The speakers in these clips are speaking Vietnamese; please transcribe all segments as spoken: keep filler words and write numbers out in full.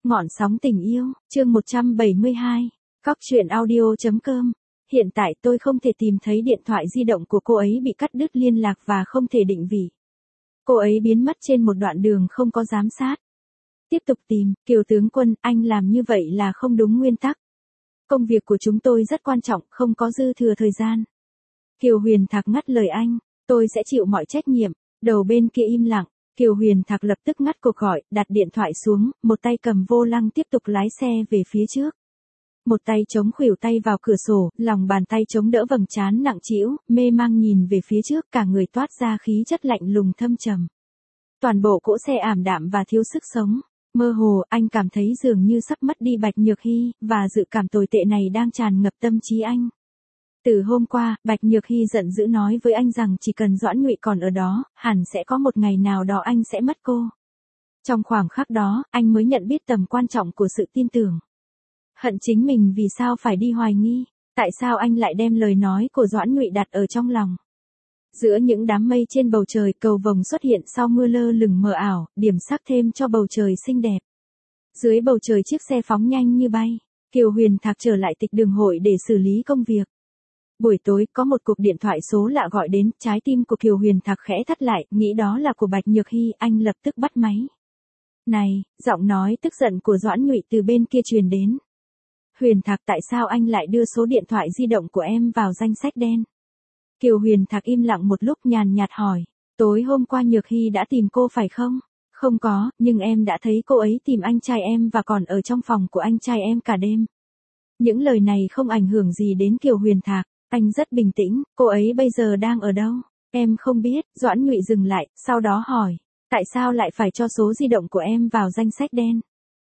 Ngọn sóng tình yêu, chương một trăm bảy mươi hai, Cóc truyện audio chấm com. Hiện tại tôi không thể tìm thấy điện thoại di động của cô ấy bị cắt đứt liên lạc và không thể định vị. Cô ấy biến mất trên một đoạn đường không có giám sát. Tiếp tục tìm, Kiều tướng quân, anh làm như vậy là không đúng nguyên tắc. Công việc của chúng tôi rất quan trọng, không có dư thừa thời gian. Kiều Huyền Thạc ngắt lời anh, tôi sẽ chịu mọi trách nhiệm. Đầu bên kia im lặng. Kiều Huyền Thạc lập tức ngắt cuộc gọi, đặt điện thoại xuống, một tay cầm vô lăng tiếp tục lái xe về phía trước. Một tay chống khuỷu tay vào cửa sổ, lòng bàn tay chống đỡ vầng trán nặng trĩu, mê mang nhìn về phía trước, cả người toát ra khí chất lạnh lùng thâm trầm. Toàn bộ cỗ xe ảm đạm và thiếu sức sống. Mơ hồ, anh cảm thấy dường như sắp mất đi Bạch Nhược Hy, và dự cảm tồi tệ này đang tràn ngập tâm trí anh. Từ hôm qua, Bạch Nhược Hy giận dữ nói với anh rằng chỉ cần Doãn Ngụy còn ở đó, hẳn sẽ có một ngày nào đó anh sẽ mất cô. Trong khoảng khắc đó, anh mới nhận biết tầm quan trọng của sự tin tưởng. Hận chính mình vì sao phải đi hoài nghi, tại sao anh lại đem lời nói của Doãn Ngụy đặt ở trong lòng. Giữa những đám mây trên bầu trời, cầu vồng xuất hiện sau mưa lơ lửng mờ ảo, điểm sắc thêm cho bầu trời xinh đẹp. Dưới bầu trời chiếc xe phóng nhanh như bay, Kiều Huyền Thạc trở lại tịch đường hội để xử lý công việc. Buổi tối, có một cuộc điện thoại số lạ gọi đến, trái tim của Kiều Huyền Thạc khẽ thắt lại, nghĩ đó là của Bạch Nhược Hy, anh lập tức bắt máy. Này, giọng nói tức giận của Doãn Ngụy từ bên kia truyền đến. Huyền Thạc, tại sao anh lại đưa số điện thoại di động của em vào danh sách đen? Kiều Huyền Thạc im lặng một lúc nhàn nhạt hỏi, tối hôm qua Nhược Hy đã tìm cô phải không? Không có, nhưng em đã thấy cô ấy tìm anh trai em và còn ở trong phòng của anh trai em cả đêm. Những lời này không ảnh hưởng gì đến Kiều Huyền Thạc. Anh rất bình tĩnh, cô ấy bây giờ đang ở đâu? Em không biết, Doãn Ngụy dừng lại, sau đó hỏi, tại sao lại phải cho số di động của em vào danh sách đen?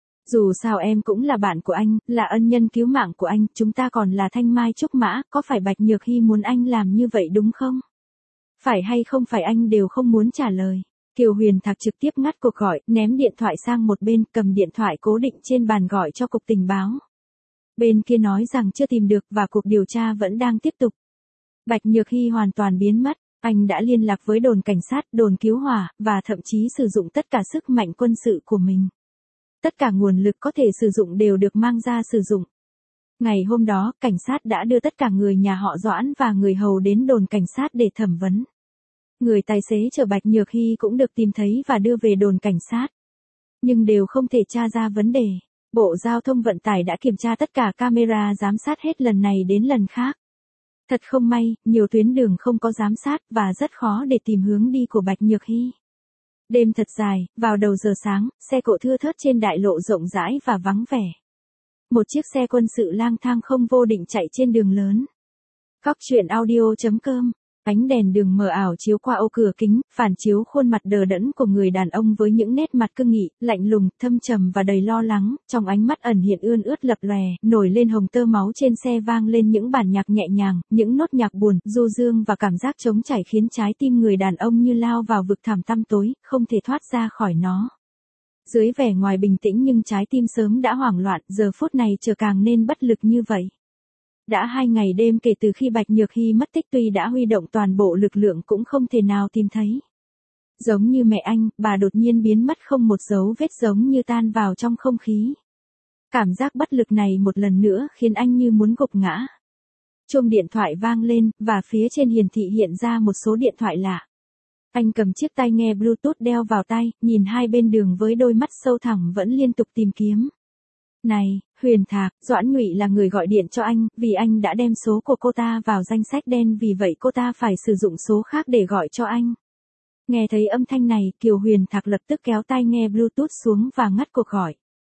Dù sao em cũng là bạn của anh, là ân nhân cứu mạng của anh, chúng ta còn là thanh mai trúc mã, có phải Bạch Nhược Hy muốn anh làm như vậy đúng không? Phải hay không phải anh đều không muốn trả lời. Kiều Huyền Thạc trực tiếp ngắt cuộc gọi, ném điện thoại sang một bên, cầm điện thoại cố định trên bàn gọi cho cục tình báo. Bên kia nói rằng chưa tìm được và cuộc điều tra vẫn đang tiếp tục. Bạch Nhược Hy hoàn toàn biến mất, anh đã liên lạc với đồn cảnh sát, đồn cứu hỏa, và thậm chí sử dụng tất cả sức mạnh quân sự của mình. Tất cả nguồn lực có thể sử dụng đều được mang ra sử dụng. Ngày hôm đó, cảnh sát đã đưa tất cả người nhà họ Doãn và người hầu đến đồn cảnh sát để thẩm vấn. Người tài xế chở Bạch Nhược Hy cũng được tìm thấy và đưa về đồn cảnh sát. Nhưng đều không thể tra ra vấn đề. Bộ Giao thông Vận tải đã kiểm tra tất cả camera giám sát hết lần này đến lần khác. Thật không may, nhiều tuyến đường không có giám sát và rất khó để tìm hướng đi của Bạch Nhược Hy. Đêm thật dài, vào đầu giờ sáng, xe cộ thưa thớt trên đại lộ rộng rãi và vắng vẻ. Một chiếc xe quân sự lang thang không vô định chạy trên đường lớn. Cóc truyện audio chấm com. Ánh đèn đường mờ ảo chiếu qua ô cửa kính, phản chiếu khuôn mặt đờ đẫn của người đàn ông với những nét mặt cương nghị, lạnh lùng, thâm trầm và đầy lo lắng, trong ánh mắt ẩn hiện ươn ướt lập lòe, nổi lên hồng tơ máu. Trên xe vang lên những bản nhạc nhẹ nhàng, những nốt nhạc buồn, du dương và cảm giác trống trải khiến trái tim người đàn ông như lao vào vực thẳm tăm tối, không thể thoát ra khỏi nó. Dưới vẻ ngoài bình tĩnh nhưng trái tim sớm đã hoảng loạn, giờ phút này chờ càng nên bất lực như vậy. Đã hai ngày đêm kể từ khi Bạch Nhược Hy mất tích, tuy đã huy động toàn bộ lực lượng cũng không thể nào tìm thấy. Giống như mẹ anh, bà đột nhiên biến mất không một dấu vết, giống như tan vào trong không khí. Cảm giác bất lực này một lần nữa khiến anh như muốn gục ngã. Chuông điện thoại vang lên, và phía trên hiển thị hiện ra một số điện thoại lạ. Anh cầm chiếc tai nghe Bluetooth đeo vào tai, nhìn hai bên đường với đôi mắt sâu thẳm vẫn liên tục tìm kiếm. Này, Huyền Thạc, Doãn Ngụy là người gọi điện cho anh, vì anh đã đem số của cô ta vào danh sách đen, vì vậy cô ta phải sử dụng số khác để gọi cho anh. Nghe thấy âm thanh này, Kiều Huyền Thạc lập tức kéo tai nghe Bluetooth xuống và ngắt cuộc gọi.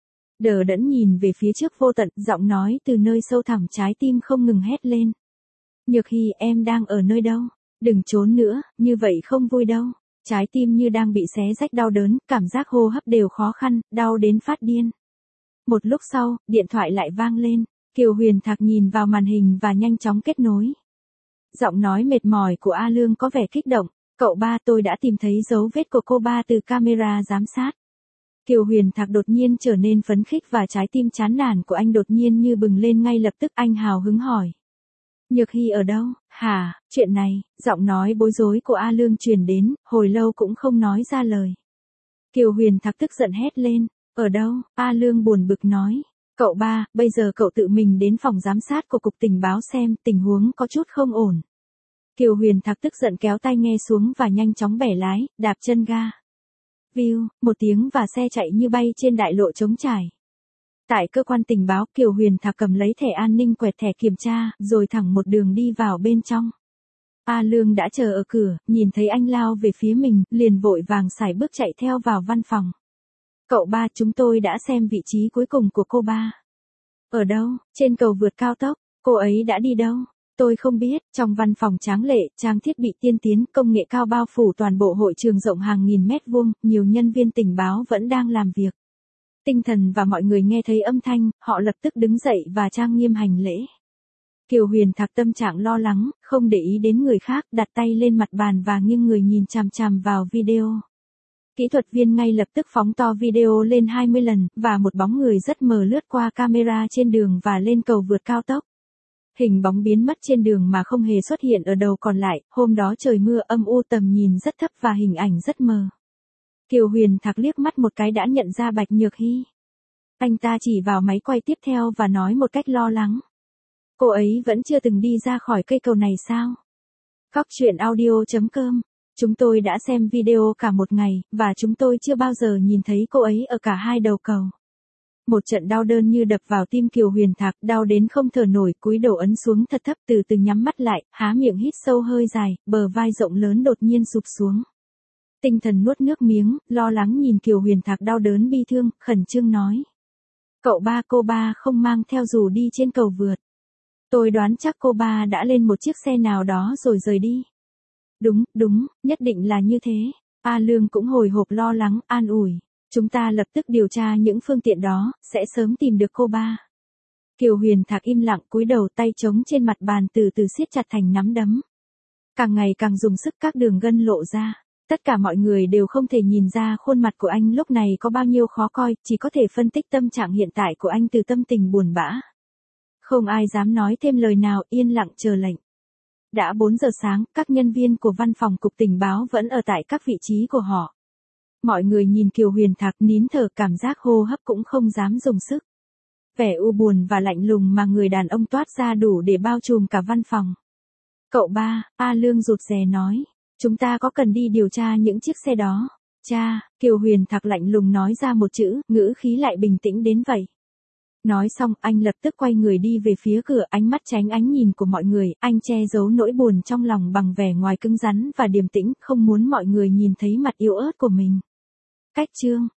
Đờ đẫn nhìn về phía trước vô tận, giọng nói từ nơi sâu thẳm trái tim không ngừng hét lên. Nhược Hy, em đang ở nơi đâu? Đừng trốn nữa, như vậy không vui đâu. Trái tim như đang bị xé rách đau đớn, cảm giác hô hấp đều khó khăn, đau đến phát điên. Một lúc sau, điện thoại lại vang lên, Kiều Huyền Thạc nhìn vào màn hình và nhanh chóng kết nối. Giọng nói mệt mỏi của A Lương có vẻ kích động, cậu ba, tôi đã tìm thấy dấu vết của cô ba từ camera giám sát. Kiều Huyền Thạc đột nhiên trở nên phấn khích và trái tim chán nản của anh đột nhiên như bừng lên ngay lập tức. Anh hào hứng hỏi. Nhược Hy ở đâu? Hả, chuyện này, giọng nói bối rối của A Lương truyền đến, hồi lâu cũng không nói ra lời. Kiều Huyền Thạc tức giận hét lên. Ở đâu? A Lương buồn bực nói. Cậu ba, bây giờ cậu tự mình đến phòng giám sát của cục tình báo xem, tình huống có chút không ổn. Kiều Huyền Thạc tức giận kéo tai nghe xuống và nhanh chóng bẻ lái, đạp chân ga. View, một tiếng và xe chạy như bay trên đại lộ trống trải. Tại cơ quan tình báo, Kiều Huyền Thạc cầm lấy thẻ an ninh quẹt thẻ kiểm tra, rồi thẳng một đường đi vào bên trong. A Lương đã chờ ở cửa, nhìn thấy anh lao về phía mình, liền vội vàng sải bước chạy theo vào văn phòng. Cậu ba, chúng tôi đã xem vị trí cuối cùng của cô ba. Ở đâu? Trên cầu vượt cao tốc. Cô ấy đã đi đâu? Tôi không biết. Trong văn phòng tráng lệ, trang thiết bị tiên tiến, công nghệ cao bao phủ toàn bộ hội trường rộng hàng nghìn mét vuông, nhiều nhân viên tình báo vẫn đang làm việc. Tinh thần và mọi người nghe thấy âm thanh, họ lập tức đứng dậy và trang nghiêm hành lễ. Kiều Huyền Thạc tâm trạng lo lắng, không để ý đến người khác, đặt tay lên mặt bàn và nghiêng người nhìn chằm chằm vào video. Kỹ thuật viên ngay lập tức phóng to video lên hai mươi lần, và một bóng người rất mờ lướt qua camera trên đường và lên cầu vượt cao tốc. Hình bóng biến mất trên đường mà không hề xuất hiện ở đầu còn lại, hôm đó trời mưa âm u, tầm nhìn rất thấp và hình ảnh rất mờ. Kiều Huyền Thạc liếc mắt một cái đã nhận ra Bạch Nhược Hy. Anh ta chỉ vào máy quay tiếp theo và nói một cách lo lắng. Cô ấy vẫn chưa từng đi ra khỏi cây cầu này sao? Cóc truyện audio chấm com. Chúng tôi đã xem video cả một ngày, và chúng tôi chưa bao giờ nhìn thấy cô ấy ở cả hai đầu cầu. Một trận đau đớn như đập vào tim Kiều Huyền Thạc, đau đến không thở nổi, cúi đầu ấn xuống thật thấp, từ từ nhắm mắt lại, há miệng hít sâu hơi dài, bờ vai rộng lớn đột nhiên sụp xuống. Tinh thần nuốt nước miếng, lo lắng nhìn Kiều Huyền Thạc đau đớn bi thương, khẩn trương nói. Cậu ba, cô ba không mang theo dù đi trên cầu vượt. Tôi đoán chắc cô ba đã lên một chiếc xe nào đó rồi rời đi. Đúng, đúng, nhất định là như thế. A Lương cũng hồi hộp lo lắng, an ủi. Chúng ta lập tức điều tra những phương tiện đó, sẽ sớm tìm được cô ba. Kiều Huyền Thạc im lặng, cúi đầu, tay trống trên mặt bàn từ từ siết chặt thành nắm đấm. Càng ngày càng dùng sức, các đường gân lộ ra. Tất cả mọi người đều không thể nhìn ra khuôn mặt của anh lúc này có bao nhiêu khó coi, chỉ có thể phân tích tâm trạng hiện tại của anh từ tâm tình buồn bã. Không ai dám nói thêm lời nào, yên lặng chờ lệnh. Đã bốn giờ sáng, các nhân viên của văn phòng cục tình báo vẫn ở tại các vị trí của họ. Mọi người nhìn Kiều Huyền Thạc nín thở, cảm giác hô hấp cũng không dám dùng sức. Vẻ u buồn và lạnh lùng mà người đàn ông toát ra đủ để bao trùm cả văn phòng. Cậu ba, A Lương rụt rè nói. Chúng ta có cần đi điều tra những chiếc xe đó? Cha, Kiều Huyền Thạc lạnh lùng nói ra một chữ, ngữ khí lại bình tĩnh đến vậy. Nói xong, anh lập tức quay người đi về phía cửa, ánh mắt tránh ánh nhìn của mọi người, anh che giấu nỗi buồn trong lòng bằng vẻ ngoài cứng rắn và điềm tĩnh, không muốn mọi người nhìn thấy mặt yếu ớt của mình. Cách chương